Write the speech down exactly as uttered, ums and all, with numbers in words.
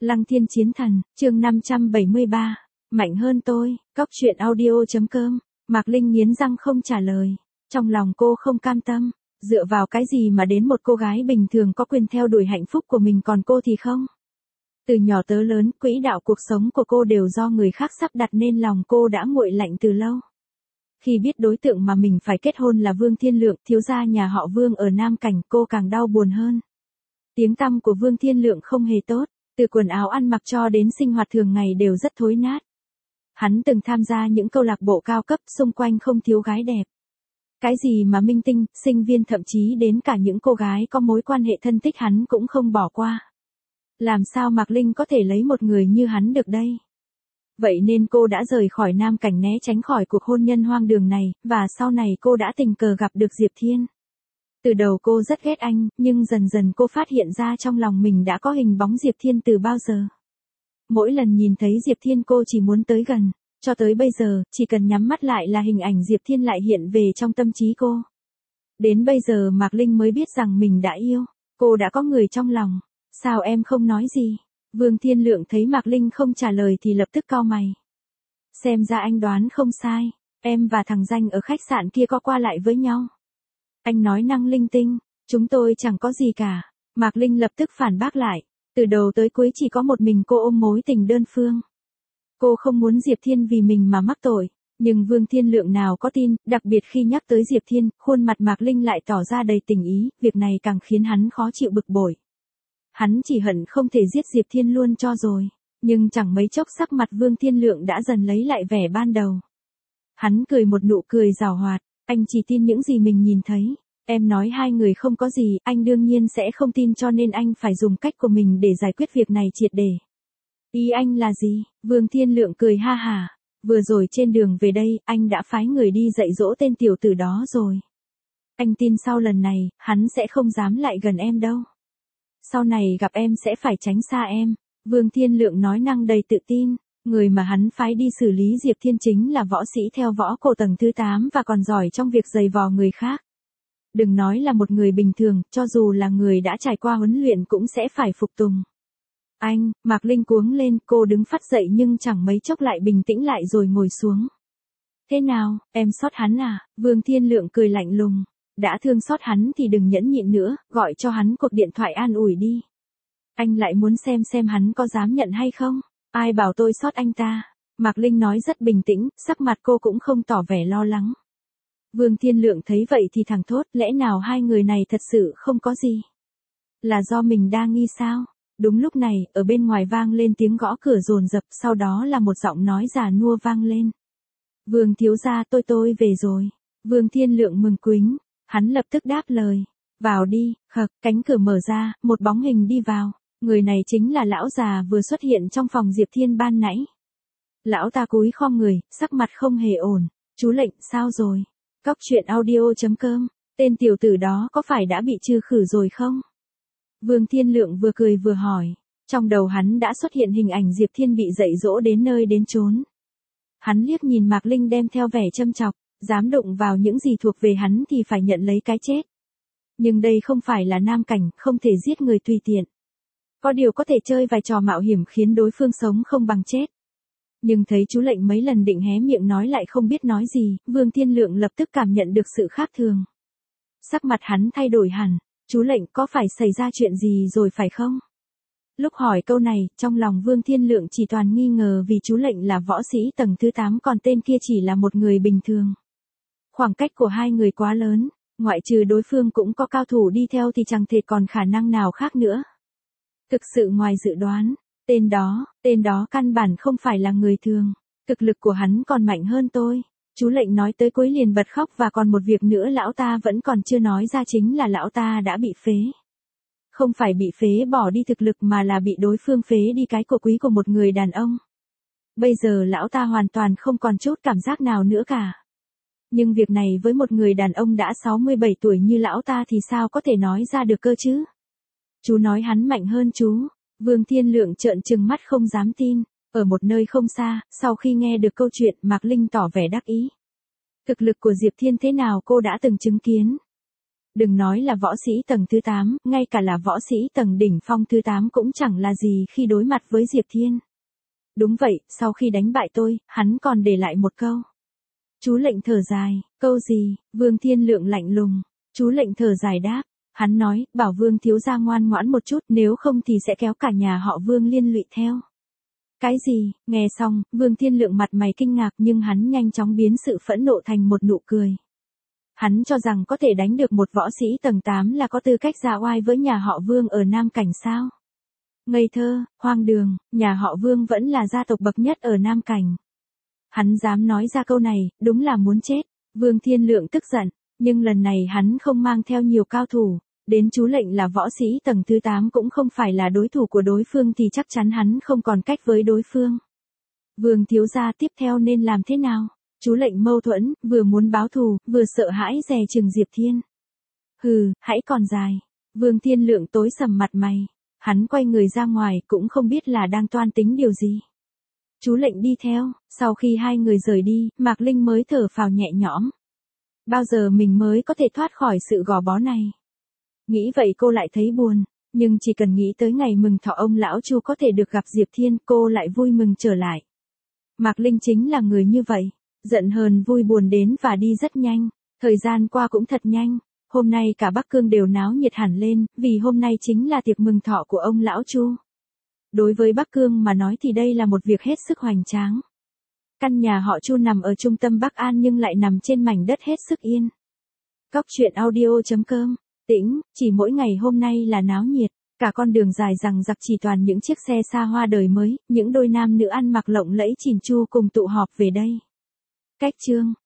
Lăng Thiên Chiến Thần, chương năm trăm bảy mươi ba, mạnh hơn tôi, cóc truyện audio.com, Mạc Linh nghiến răng không trả lời, trong lòng cô không cam tâm, dựa vào cái gì mà đến một cô gái bình thường có quyền theo đuổi hạnh phúc của mình còn cô thì không. Từ nhỏ tới lớn, quỹ đạo cuộc sống của cô đều do người khác sắp đặt nên lòng cô đã nguội lạnh từ lâu. Khi biết đối tượng mà mình phải kết hôn là Vương Thiên Lượng, thiếu gia nhà họ Vương ở Nam Cảnh, cô càng đau buồn hơn. Tiếng tăm của Vương Thiên Lượng không hề tốt, từ quần áo ăn mặc cho đến sinh hoạt thường ngày đều rất thối nát. Hắn từng tham gia những câu lạc bộ cao cấp, xung quanh không thiếu gái đẹp. Cái gì mà minh tinh, sinh viên thậm chí đến cả những cô gái có mối quan hệ thân thích hắn cũng không bỏ qua. Làm sao Mạc Linh có thể lấy một người như hắn được đây? Vậy nên cô đã rời khỏi Nam Cảnh né tránh khỏi cuộc hôn nhân hoang đường này, và sau này cô đã tình cờ gặp được Diệp Thiên. Từ đầu cô rất ghét anh, nhưng dần dần cô phát hiện ra trong lòng mình đã có hình bóng Diệp Thiên từ bao giờ. Mỗi lần nhìn thấy Diệp Thiên cô chỉ muốn tới gần, cho tới bây giờ, chỉ cần nhắm mắt lại là hình ảnh Diệp Thiên lại hiện về trong tâm trí cô. Đến bây giờ Mạc Linh mới biết rằng mình đã yêu, cô đã có người trong lòng. Sao em không nói gì? Vương Thiên Lượng thấy Mạc Linh không trả lời thì lập tức cau mày. Xem ra anh đoán không sai, em và thằng danh ở khách sạn kia có qua lại với nhau. Anh nói năng linh tinh, chúng tôi chẳng có gì cả. Mạc Linh lập tức phản bác lại, từ đầu tới cuối chỉ có một mình cô ôm mối tình đơn phương. Cô không muốn Diệp Thiên vì mình mà mắc tội, nhưng Vương Thiên Lượng nào có tin, đặc biệt khi nhắc tới Diệp Thiên, khuôn mặt Mạc Linh lại tỏ ra đầy tình ý, việc này càng khiến hắn khó chịu bực bội. Hắn chỉ hận không thể giết Diệp Thiên luôn cho rồi, nhưng chẳng mấy chốc sắc mặt Vương Thiên Lượng đã dần lấy lại vẻ ban đầu. Hắn cười một nụ cười giảo hoạt, anh chỉ tin những gì mình nhìn thấy, em nói hai người không có gì, anh đương nhiên sẽ không tin cho nên anh phải dùng cách của mình để giải quyết việc này triệt để. Ý anh là gì? Vương Thiên Lượng cười ha hả, vừa rồi trên đường về đây, anh đã phái người đi dạy dỗ tên tiểu tử đó rồi. Anh tin sau lần này, hắn sẽ không dám lại gần em đâu. Sau này gặp em sẽ phải tránh xa em. Vương Thiên Lượng nói năng đầy tự tin, người mà hắn phái đi xử lý Diệp Thiên chính là võ sĩ theo võ cổ tầng thứ tám và còn giỏi trong việc giày vò người khác. Đừng nói là một người bình thường, cho dù là người đã trải qua huấn luyện cũng sẽ phải phục tùng. Anh, Mạc Linh cuống lên, cô đứng phắt dậy nhưng chẳng mấy chốc lại bình tĩnh lại rồi ngồi xuống. Thế nào, em sót hắn à? Vương Thiên Lượng cười lạnh lùng. Đã thương xót hắn thì đừng nhẫn nhịn nữa, gọi cho hắn cuộc điện thoại an ủi đi. Anh lại muốn xem xem hắn có dám nhận hay không? Ai bảo tôi xót anh ta? Mạc Linh nói rất bình tĩnh, sắc mặt cô cũng không tỏ vẻ lo lắng. Vương Thiên Lượng thấy vậy thì thẳng thốt, lẽ nào hai người này thật sự không có gì? Là do mình đa nghi sao? Đúng lúc này, ở bên ngoài vang lên tiếng gõ cửa dồn dập, sau đó là một giọng nói già nua vang lên. Vương thiếu gia, tôi tôi về rồi. Vương Thiên Lượng mừng quính. Hắn lập tức đáp lời, vào đi, khậc, cánh cửa mở ra, một bóng hình đi vào, người này chính là lão già vừa xuất hiện trong phòng Diệp Thiên ban nãy. Lão ta cúi khom người, sắc mặt không hề ổn, chú lệnh, sao rồi? Cóc truyện audio.com, tên tiểu tử đó có phải đã bị trừ khử rồi không? Vương Thiên Lượng vừa cười vừa hỏi, trong đầu hắn đã xuất hiện hình ảnh Diệp Thiên bị dạy dỗ đến nơi đến chốn. Hắn liếc nhìn Mạc Linh đem theo vẻ châm chọc. Dám đụng vào những gì thuộc về hắn thì phải nhận lấy cái chết. Nhưng đây không phải là Nam Cảnh, không thể giết người tùy tiện. Có điều có thể chơi vài trò mạo hiểm khiến đối phương sống không bằng chết. Nhưng thấy chú lệnh mấy lần định hé miệng nói lại không biết nói gì, Vương Thiên Lượng lập tức cảm nhận được sự khác thường. Sắc mặt hắn thay đổi hẳn, chú lệnh có phải xảy ra chuyện gì rồi phải không? Lúc hỏi câu này, trong lòng Vương Thiên Lượng chỉ toàn nghi ngờ vì chú lệnh là võ sĩ tầng thứ tám còn tên kia chỉ là một người bình thường. Khoảng cách của hai người quá lớn, ngoại trừ đối phương cũng có cao thủ đi theo thì chẳng thể còn khả năng nào khác nữa. Thực sự ngoài dự đoán, tên đó, tên đó căn bản không phải là người thường, thực lực của hắn còn mạnh hơn tôi. Chú lệnh nói tới cuối liền bật khóc và còn một việc nữa lão ta vẫn còn chưa nói ra chính là lão ta đã bị phế. Không phải bị phế bỏ đi thực lực mà là bị đối phương phế đi cái cổ quý của một người đàn ông. Bây giờ lão ta hoàn toàn không còn chút cảm giác nào nữa cả. Nhưng việc này với một người đàn ông đã sáu mươi bảy tuổi như lão ta thì sao có thể nói ra được cơ chứ? Chú nói hắn mạnh hơn chú. Vương Thiên Lượng trợn trừng mắt không dám tin. Ở một nơi không xa, sau khi nghe được câu chuyện Mạc Linh tỏ vẻ đắc ý. Thực lực của Diệp Thiên thế nào cô đã từng chứng kiến. Đừng nói là võ sĩ tầng thứ tám, ngay cả là võ sĩ tầng đỉnh phong thứ tám cũng chẳng là gì khi đối mặt với Diệp Thiên. Đúng vậy, sau khi đánh bại tôi, hắn còn để lại một câu. Chú lệnh thở dài, câu gì? Vương Thiên Lượng lạnh lùng. Chú lệnh thở dài đáp. Hắn nói, bảo Vương thiếu gia ngoan ngoãn một chút, nếu không thì sẽ kéo cả nhà họ Vương liên lụy theo. Cái gì? Nghe xong, Vương Thiên Lượng mặt mày kinh ngạc nhưng hắn nhanh chóng biến sự phẫn nộ thành một nụ cười. Hắn cho rằng có thể đánh được một võ sĩ tầng tám là có tư cách ra oai với nhà họ Vương ở Nam Cảnh sao? Ngây thơ, hoang đường, nhà họ Vương vẫn là gia tộc bậc nhất ở Nam Cảnh. Hắn dám nói ra câu này, đúng là muốn chết. Vương Thiên Lượng tức giận, nhưng lần này hắn không mang theo nhiều cao thủ, đến chú lệnh là võ sĩ tầng thứ tám cũng không phải là đối thủ của đối phương thì chắc chắn hắn không còn cách với đối phương. Vương thiếu gia tiếp theo nên làm thế nào? Chú lệnh mâu thuẫn, vừa muốn báo thù, vừa sợ hãi dè chừng Diệp Thiên. Hừ, hãy còn dài. Vương Thiên Lượng tối sầm mặt mày. Hắn quay người ra ngoài cũng không biết là đang toan tính điều gì. Chú lệnh đi theo, sau khi hai người rời đi, Mạc Linh mới thở phào nhẹ nhõm. Bao giờ mình mới có thể thoát khỏi sự gò bó này? Nghĩ vậy cô lại thấy buồn, nhưng chỉ cần nghĩ tới ngày mừng thọ ông lão Chu có thể được gặp Diệp Thiên, cô lại vui mừng trở lại. Mạc Linh chính là người như vậy, giận hờn vui buồn đến và đi rất nhanh, thời gian qua cũng thật nhanh. Hôm nay cả Bắc Cương đều náo nhiệt hẳn lên, vì hôm nay chính là tiệc mừng thọ của ông lão Chu. Đối với Bắc Cương mà nói thì đây là một việc hết sức hoành tráng. Căn nhà họ Chu nằm ở trung tâm Bắc An nhưng lại nằm trên mảnh đất hết sức yên. Cóc truyện audio chấm com, tĩnh, chỉ mỗi ngày hôm nay là náo nhiệt, cả con đường dài rằng giặc chỉ toàn những chiếc xe xa hoa đời mới, những đôi nam nữ ăn mặc lộng lẫy chỉn chu cùng tụ họp về đây. Cách chương